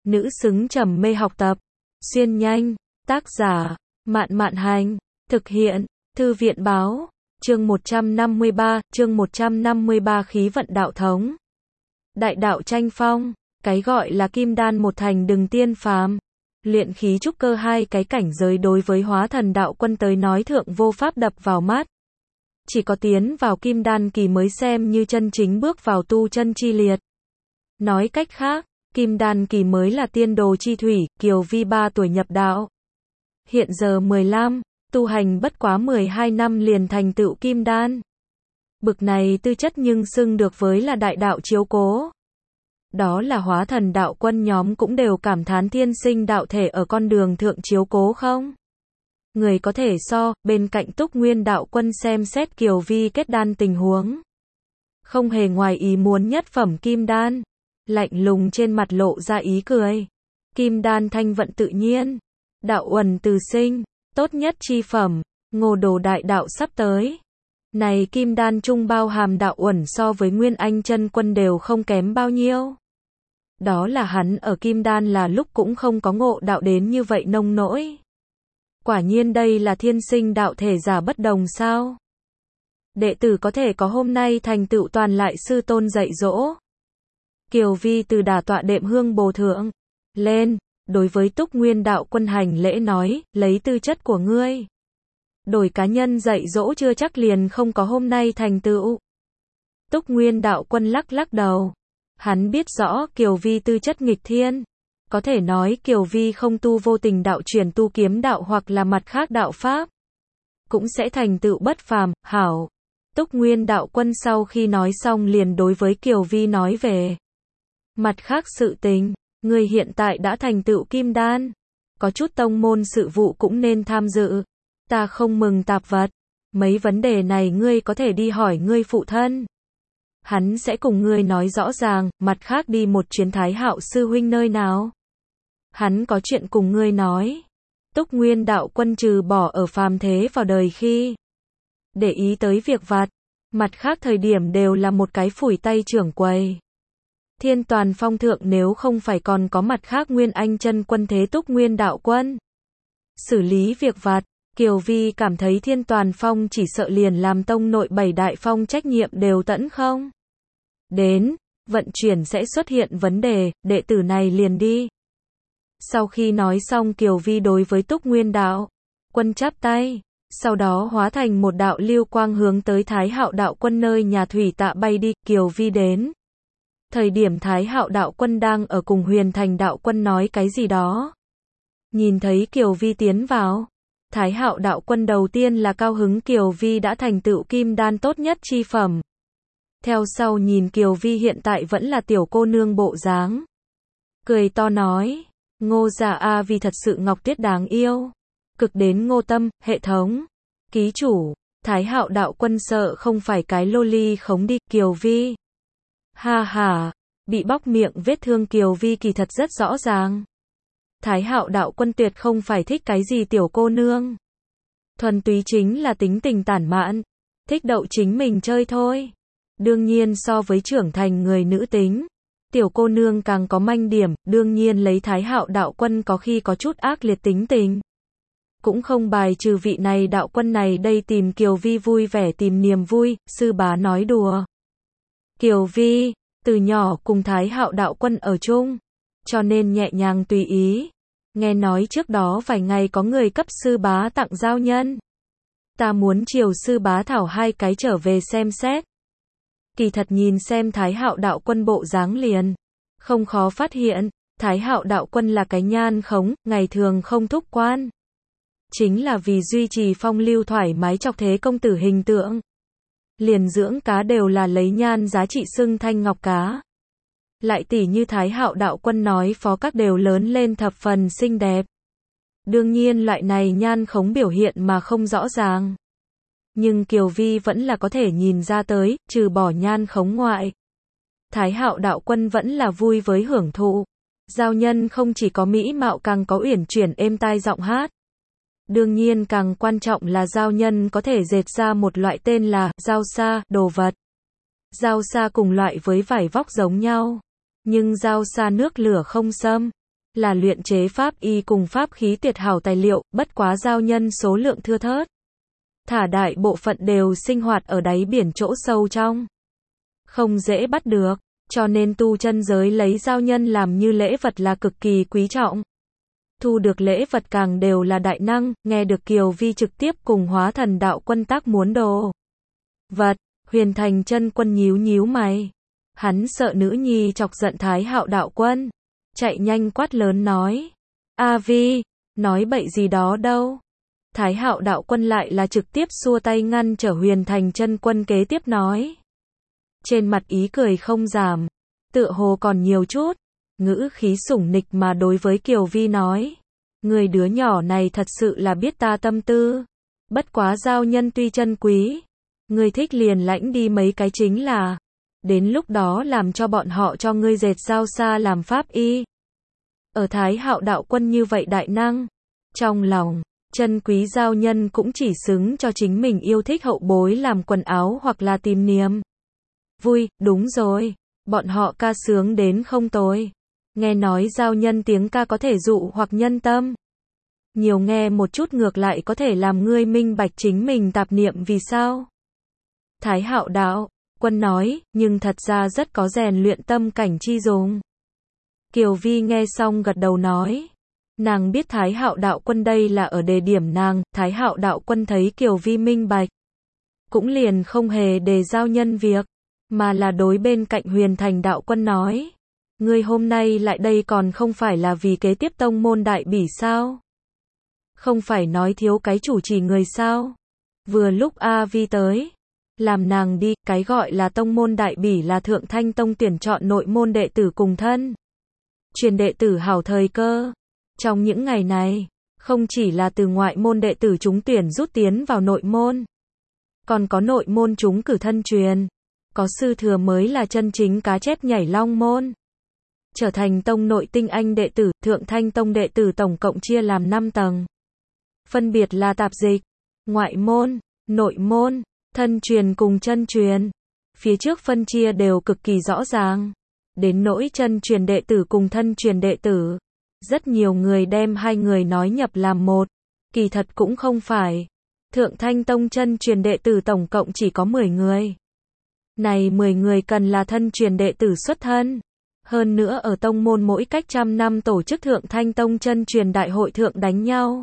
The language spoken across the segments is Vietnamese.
nữ xứng trầm mê học tập. Xuyên nhanh, tác giả, Mạn Mạn Hành, thực hiện, Thư viện Báo, chương 153 khí vận đạo thống. Đại đạo tranh phong, cái gọi là kim đan một thành đừng tiên phàm. Luyện khí trúc cơ hai cái cảnh giới đối với hóa thần đạo quân tới nói thượng vô pháp đập vào mắt. Chỉ có tiến vào kim đan kỳ mới xem như chân chính bước vào tu chân chi liệt. Nói cách khác, kim đan kỳ mới là tiên đồ chi thủy, Kiều Vi 3 tuổi nhập đạo. Hiện giờ 15, tu hành bất quá 12 năm liền thành tựu kim đan. Bực này tư chất nhưng xưng được với là đại đạo chiếu cố. Đó là hóa thần đạo quân nhóm cũng đều cảm thán thiên sinh đạo thể ở con đường thượng chiếu cố không? Người có thể so, bên cạnh Túc Nguyên đạo quân xem xét Kiều Vi kết đan tình huống. Không hề ngoài ý muốn nhất phẩm kim đan. Lạnh lùng trên mặt lộ ra ý cười. Kim đan thanh vận tự nhiên. Đạo uẩn từ sinh. Tốt nhất chi phẩm. Ngô đồ đại đạo sắp tới. Này kim đan trung bao hàm đạo uẩn so với Nguyên Anh chân quân đều không kém bao nhiêu. Đó là hắn ở kim đan là lúc cũng không có ngộ đạo đến như vậy nông nỗi. Quả nhiên đây là thiên sinh đạo thể giả bất đồng sao? Đệ tử có thể có hôm nay thành tựu toàn lại sư tôn dạy dỗ. Kiều Vi từ đà tọa đệm hương bồ thượng lên, đối với Túc Nguyên đạo quân hành lễ nói, lấy tư chất của ngươi. Đổi cá nhân dạy dỗ chưa chắc liền không có hôm nay thành tựu. Túc Nguyên đạo quân lắc lắc đầu. Hắn biết rõ Kiều Vi tư chất nghịch thiên. Có thể nói Kiều Vi không tu vô tình đạo chuyển tu kiếm đạo hoặc là mặt khác đạo pháp. Cũng sẽ thành tựu bất phàm, hảo. Túc Nguyên đạo quân sau khi nói xong liền đối với Kiều Vi nói về. Mặt khác sự tình, người hiện tại đã thành tựu kim đan. Có chút tông môn sự vụ cũng nên tham dự. Ta không mừng tạp vật. Mấy vấn đề này ngươi có thể đi hỏi ngươi phụ thân. Hắn sẽ cùng ngươi nói rõ ràng, mặt khác đi một chuyến Thái Hạo sư huynh nơi nào. Hắn có chuyện cùng ngươi nói. Túc Nguyên đạo quân trừ bỏ ở phàm thế vào đời khi để ý tới việc vặt, mặt khác thời điểm đều là một cái phủi tay trưởng quầy. Thiên Toàn Phong thượng nếu không phải còn có mặt khác Nguyên Anh chân quân thế Túc Nguyên đạo quân xử lý việc vặt, Kiều Vi cảm thấy Thiên Toàn Phong chỉ sợ liền làm tông nội 7 đại phong trách nhiệm đều tẫn không. Đến, vận chuyển sẽ xuất hiện vấn đề, đệ tử này liền đi. Sau khi nói xong Kiều Vi đối với Túc Nguyên đạo quân chắp tay, sau đó hóa thành một đạo lưu quang hướng tới Thái Hạo đạo quân nơi nhà thủy tạ bay đi. Kiều Vi đến thời điểm Thái Hạo đạo quân đang ở cùng Huyền Thành đạo quân nói cái gì đó. Nhìn thấy Kiều Vi tiến vào, Thái Hạo đạo quân đầu tiên là cao hứng Kiều Vi đã thành tựu kim đan tốt nhất chi phẩm. Theo sau nhìn Kiều Vi hiện tại vẫn là tiểu cô nương bộ dáng. Cười to nói, Ngô già a vì thật sự Ngọc Tuyết đáng yêu. Cực đến Ngô Tâm, hệ thống. Ký chủ, Thái Hạo đạo quân sợ không phải cái loli khống đi, Kiều Vi. Ha ha, bị bóc miệng vết thương Kiều Vi kỳ thật rất rõ ràng. Thái Hạo đạo quân tuyệt không phải thích cái gì tiểu cô nương. Thuần túy chính là tính tình tản mạn, thích đậu chính mình chơi thôi. Đương nhiên so với trưởng thành người nữ tính, tiểu cô nương càng có manh điểm, đương nhiên lấy Thái Hạo đạo quân có khi có chút ác liệt tính tình. Cũng không bài trừ vị này đạo quân này đây tìm Kiều Vi vui vẻ tìm niềm vui, sư bá nói đùa. Kiều Vi, từ nhỏ cùng Thái Hạo đạo quân ở chung, cho nên nhẹ nhàng tùy ý. Nghe nói trước đó vài ngày có người cấp sư bá tặng giao nhân. Ta muốn chiều sư bá thảo hai cái trở về xem xét. Kỳ thật nhìn xem Thái Hạo đạo quân bộ dáng liền, không khó phát hiện, Thái Hạo đạo quân là cái nhan khống, ngày thường không thúc quan. Chính là vì duy trì phong lưu thoải mái chọc thế công tử hình tượng. Liền dưỡng cá đều là lấy nhan giá trị xưng thanh ngọc cá. Lại tỉ như Thái Hạo đạo quân nói phó các đều lớn lên thập phần xinh đẹp. Đương nhiên loại này nhan khống biểu hiện mà không rõ ràng. Nhưng Kiều Vi vẫn là có thể nhìn ra tới, trừ bỏ nhan khống ngoại. Thái Hạo đạo quân vẫn là vui với hưởng thụ. Giao nhân không chỉ có mỹ mạo càng có uyển chuyển êm tai giọng hát. Đương nhiên càng quan trọng là giao nhân có thể dệt ra một loại tên là giao sa, đồ vật. Giao sa cùng loại với vải vóc giống nhau. Nhưng giao sa nước lửa không xâm. là luyện chế pháp y cùng pháp khí tuyệt hảo tài liệu, bất quá giao nhân số lượng thưa thớt. Thả đại bộ phận đều sinh hoạt ở đáy biển chỗ sâu trong. Không dễ bắt được, cho nên tu chân giới lấy giao nhân làm như lễ vật là cực kỳ quý trọng. Thu được lễ vật càng đều là đại năng, nghe được Kiều Vi trực tiếp cùng Hóa Thần Đạo Quân tác muốn đồ vật, Huyền Thành Chân Quân nhíu nhíu mày. Hắn sợ nữ nhi chọc giận Thái Hạo Đạo Quân, chạy nhanh quát lớn nói: "A Vi, nói bậy gì đó đâu." Thái Hạo Đạo Quân lại là trực tiếp xua tay ngăn trở Huyền Thành Chân Quân kế tiếp nói. Trên mặt ý cười không giảm, tựa hồ còn nhiều chút, ngữ khí sủng nịch mà đối với Kiều Vi nói: "Người đứa nhỏ này thật sự là biết ta tâm tư. Bất quá giao nhân tuy chân quý, ngươi thích liền lãnh đi mấy cái chính là. Đến lúc đó làm cho bọn họ cho ngươi dệt giao xa làm pháp y." Ở Thái Hạo Đạo Quân như vậy đại năng, trong lòng, chân quý giao nhân cũng chỉ xứng cho chính mình yêu thích hậu bối làm quần áo hoặc là tìm niềm vui. Đúng rồi, bọn họ ca sướng đến không tồi. Nghe nói giao nhân tiếng ca có thể dụ hoặc nhân tâm. Nhiều nghe một chút ngược lại có thể làm ngươi minh bạch chính mình tạp niệm vì sao. Thái Hạo Đạo Quân nói, nhưng thật ra rất có rèn luyện tâm cảnh chi dùng. Kiều Vi nghe xong gật đầu nói. Nàng biết Thái Hạo Đạo Quân đây là ở đề điểm nàng, Thái Hạo Đạo Quân thấy Kiều Vi minh bạch. Cũng liền không hề đề giao nhân việc, mà là đối bên cạnh Huyền Thành Đạo Quân nói. Ngươi hôm nay lại đây còn không phải là vì kế tiếp tông môn đại bỉ sao? Không phải nói thiếu cái chủ trì người sao? Vừa lúc A Vi tới, làm nàng đi, cái gọi là tông môn đại bỉ là Thượng Thanh Tông tuyển chọn nội môn đệ tử cùng thân. Truyền đệ tử hảo thời cơ. Trong những ngày này, không chỉ là từ ngoại môn đệ tử chúng tuyển rút tiến vào nội môn, còn có nội môn chúng cử thân truyền, có sư thừa mới là chân chính cá chép nhảy long môn. Trở thành tông nội tinh anh đệ tử, Thượng Thanh Tông đệ tử tổng cộng chia làm 5 tầng. Phân biệt là tạp dịch, ngoại môn, nội môn, thân truyền cùng chân truyền. Phía trước phân chia đều cực kỳ rõ ràng. Đến nỗi chân truyền đệ tử cùng thân truyền đệ tử, rất nhiều người đem hai người nói nhập làm một, kỳ thật cũng không phải. Thượng Thanh Tông chân truyền đệ tử tổng cộng chỉ có 10 người. Này 10 người cần là thân truyền đệ tử xuất thân. Hơn nữa ở tông môn mỗi cách trăm năm tổ chức Thượng Thanh Tông chân truyền đại hội thượng đánh nhau.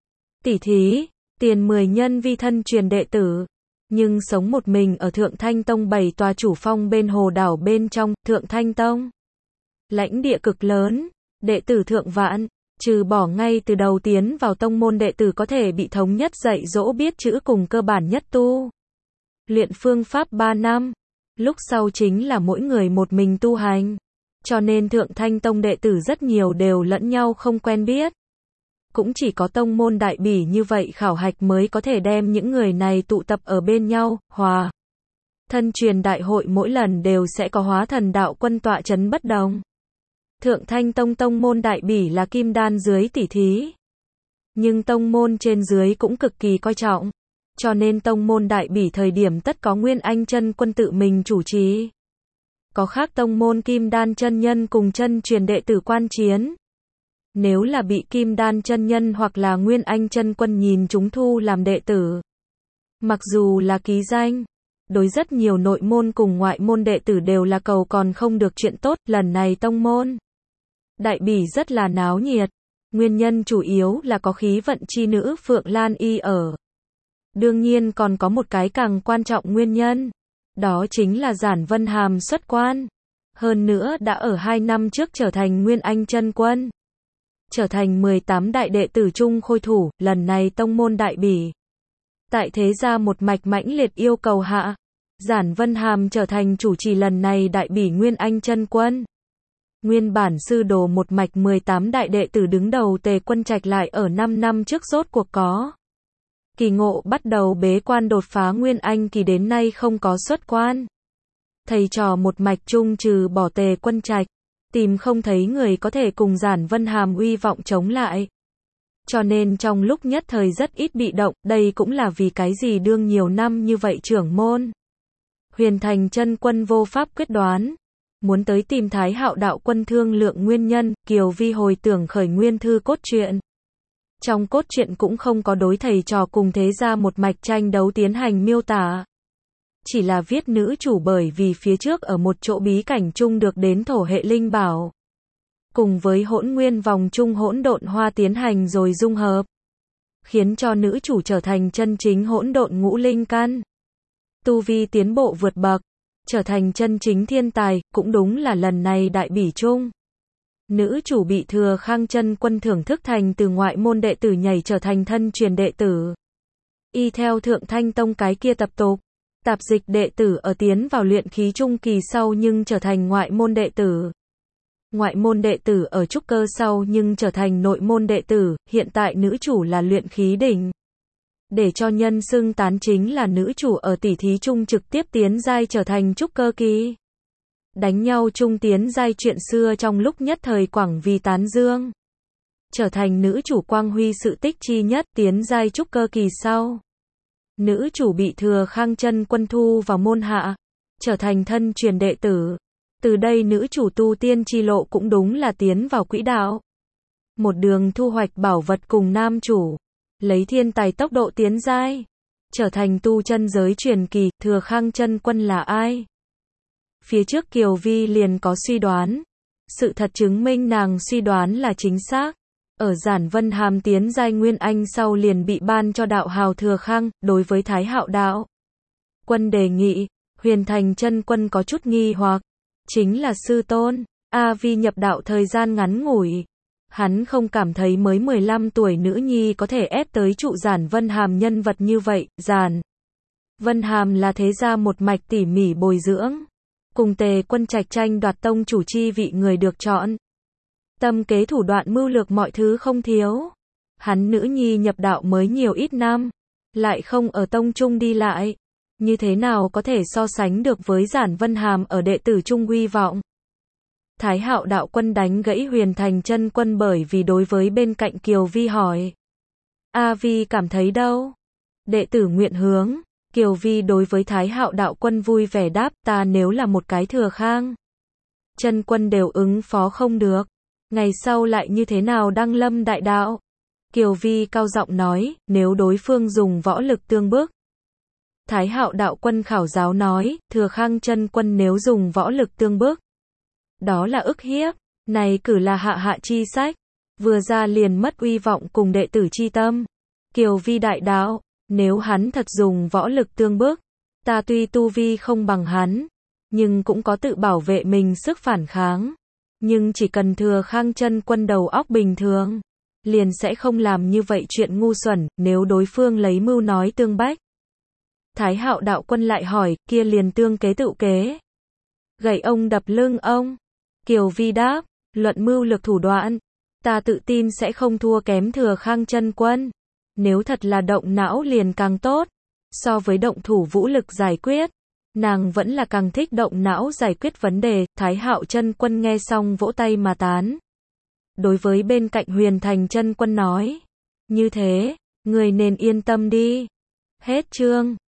Tỉ thí, tiền 10 nhân vi thân truyền đệ tử. Nhưng sống một mình ở Thượng Thanh Tông 7 tòa chủ phong bên hồ đảo bên trong, Thượng Thanh Tông. Lãnh địa cực lớn, đệ tử thượng vạn, trừ bỏ ngay từ đầu tiến vào tông môn đệ tử có thể bị thống nhất dạy dỗ biết chữ cùng cơ bản nhất tu luyện phương pháp 3 năm. Lúc sau chính là mỗi người một mình tu hành. Cho nên Thượng Thanh Tông đệ tử rất nhiều đều lẫn nhau không quen biết. Cũng chỉ có tông môn đại bỉ như vậy khảo hạch mới có thể đem những người này tụ tập ở bên nhau, hòa. Thân truyền đại hội mỗi lần đều sẽ có Hóa Thần Đạo Quân tọa chấn bất đồng. Thượng Thanh Tông tông môn đại bỉ là kim đan dưới tỉ thí. Nhưng tông môn trên dưới cũng cực kỳ coi trọng. Cho nên tông môn đại bỉ thời điểm tất có Nguyên Anh chân quân tự mình chủ trì. Có khác tông môn kim đan chân nhân cùng chân truyền đệ tử quan chiến. Nếu là bị kim đan chân nhân hoặc là Nguyên Anh chân quân nhìn chúng thu làm đệ tử, mặc dù là ký danh, đối rất nhiều nội môn cùng ngoại môn đệ tử đều là cầu còn không được chuyện tốt. Lần này tông môn đại bỉ rất là náo nhiệt. Nguyên nhân chủ yếu là có khí vận chi nữ Phượng Lan Y ở. Đương nhiên còn có một cái càng quan trọng nguyên nhân. Đó chính là Giản Vân Hàm xuất quan. Hơn nữa đã ở 2 năm trước trở thành Nguyên Anh chân quân. Trở thành 18 đại đệ tử chung khôi thủ, lần này tông môn đại bỉ. Tại thế gia một mạch mãnh liệt yêu cầu hạ. Giản Vân Hàm trở thành chủ trì lần này đại bỉ Nguyên Anh chân quân. Nguyên bản sư đồ một mạch 18 đại đệ tử đứng đầu Tề Quân Trạch lại ở 5 năm trước rốt cuộc có kỳ ngộ bắt đầu bế quan đột phá Nguyên Anh kỳ đến nay không có xuất quan. Thầy trò một mạch chung trừ bỏ Tề Quân Trạch, tìm không thấy người có thể cùng Giản Vân Hàm uy vọng chống lại. Cho nên trong lúc nhất thời rất ít bị động, đây cũng là vì cái gì đương nhiều năm như vậy trưởng môn. Huyền Thành chân quân vô pháp quyết đoán. muốn tới tìm Thái Hạo đạo quân thương lượng nguyên nhân, Kiều Vi hồi tưởng khởi nguyên thư cốt truyện. Trong cốt truyện cũng không có đối thầy trò cùng thế gia một mạch tranh đấu tiến hành miêu tả. Chỉ là viết nữ chủ bởi vì phía trước ở một chỗ bí cảnh chung được đến thổ hệ linh bảo. Cùng với hỗn nguyên vòng chung hỗn độn hoa tiến hành rồi dung hợp. Khiến cho nữ chủ trở thành chân chính hỗn độn ngũ linh căn. Tu vi tiến bộ vượt bậc. Trở thành chân chính thiên tài, cũng đúng là lần này đại bỉ chung. Nữ chủ bị Thừa Khang Chân Quân thưởng thức thành từ ngoại môn đệ tử nhảy trở thành thân truyền đệ tử. Y theo Thượng Thanh Tông cái kia tập tục. Tạp dịch đệ tử ở tiến vào luyện khí trung kỳ sau nhưng trở thành ngoại môn đệ tử. Ngoại môn đệ tử ở trúc cơ sau nhưng trở thành nội môn đệ tử, hiện tại nữ chủ là luyện khí đỉnh. Để cho nhân xưng tán chính là nữ chủ ở tỷ thí trung trực tiếp tiến giai trở thành trúc cơ kỳ. Đánh nhau trung tiến giai chuyện xưa trong lúc nhất thời quảng vì tán dương. Trở thành nữ chủ quang huy sự tích chi nhất tiến giai trúc cơ kỳ sau. Nữ chủ bị Thừa Khang Chân Quân thu vào môn hạ, trở thành thân truyền đệ tử. Từ đây nữ chủ tu tiên chi lộ cũng đúng là tiến vào quỹ đạo. Một đường thu hoạch bảo vật cùng nam chủ, lấy thiên tài tốc độ tiến giai, trở thành tu chân giới truyền kỳ. Thừa Khang Chân Quân là ai? Phía trước Kiều Vi liền có suy đoán. Sự thật chứng minh nàng suy đoán là chính xác. Ở Giản Vân Hàm tiến giai Nguyên Anh sau liền bị ban cho đạo hào Thừa Khang, đối với Thái Hạo đạo quân đề nghị, Huyền Thành Chân Quân có chút nghi hoặc, chính là sư tôn, A Vi nhập đạo thời gian ngắn ngủi. Hắn không cảm thấy mới 15 tuổi nữ nhi có thể ép tới trụ Giản Vân Hàm nhân vật như vậy. Giản Vân Hàm là thế gia một mạch tỉ mỉ bồi dưỡng, cùng Tề Quân Trạch tranh đoạt tông chủ chi vị người được chọn. Tâm kế thủ đoạn mưu lược mọi thứ không thiếu. Hắn nữ nhi nhập đạo mới nhiều ít năm, lại không ở tông trung đi lại. Như thế nào có thể so sánh được với Giản Vân Hàm ở đệ tử trung uy vọng. Thái Hạo đạo quân đánh gãy Huyền Thành Chân Quân bởi vì đối với bên cạnh Kiều Vi hỏi. A Vi cảm thấy đâu? Đệ tử nguyện hướng. Kiều Vi đối với Thái Hạo đạo quân vui vẻ đáp, ta nếu là một cái Thừa Khang Chân Quân đều ứng phó không được. Ngày sau lại như thế nào đăng lâm đại đạo? Kiều Vi cao giọng nói, nếu đối phương dùng võ lực tương bức. Thái Hạo đạo quân khảo giáo nói, Thừa Khang Chân Quân nếu dùng võ lực tương bức, đó là ức hiếp, này cử là hạ hạ chi sách, vừa ra liền mất uy vọng cùng đệ tử chi tâm. Kiều Vi đại đạo, nếu hắn thật dùng võ lực tương bức, ta tuy tu vi không bằng hắn, nhưng cũng có tự bảo vệ mình sức phản kháng. Nhưng chỉ cần Thừa Khang Chân Quân đầu óc bình thường, liền sẽ không làm như vậy chuyện ngu xuẩn, nếu đối phương lấy mưu nói tương bách. Thái Hạo đạo quân lại hỏi, kia liền tương kế tự kế. Gậy ông đập lưng ông. Kiều Vi đáp, luận mưu lược thủ đoạn, ta tự tin sẽ không thua kém Thừa Khang Chân Quân. Nếu thật là động não liền càng tốt. So với động thủ vũ lực giải quyết, nàng vẫn là càng thích động não giải quyết vấn đề. Thái Hạo Chân Quân nghe xong vỗ tay mà tán. Đối với bên cạnh Huyền Thành Chân Quân nói, như thế, người nên yên tâm đi. Hết chương.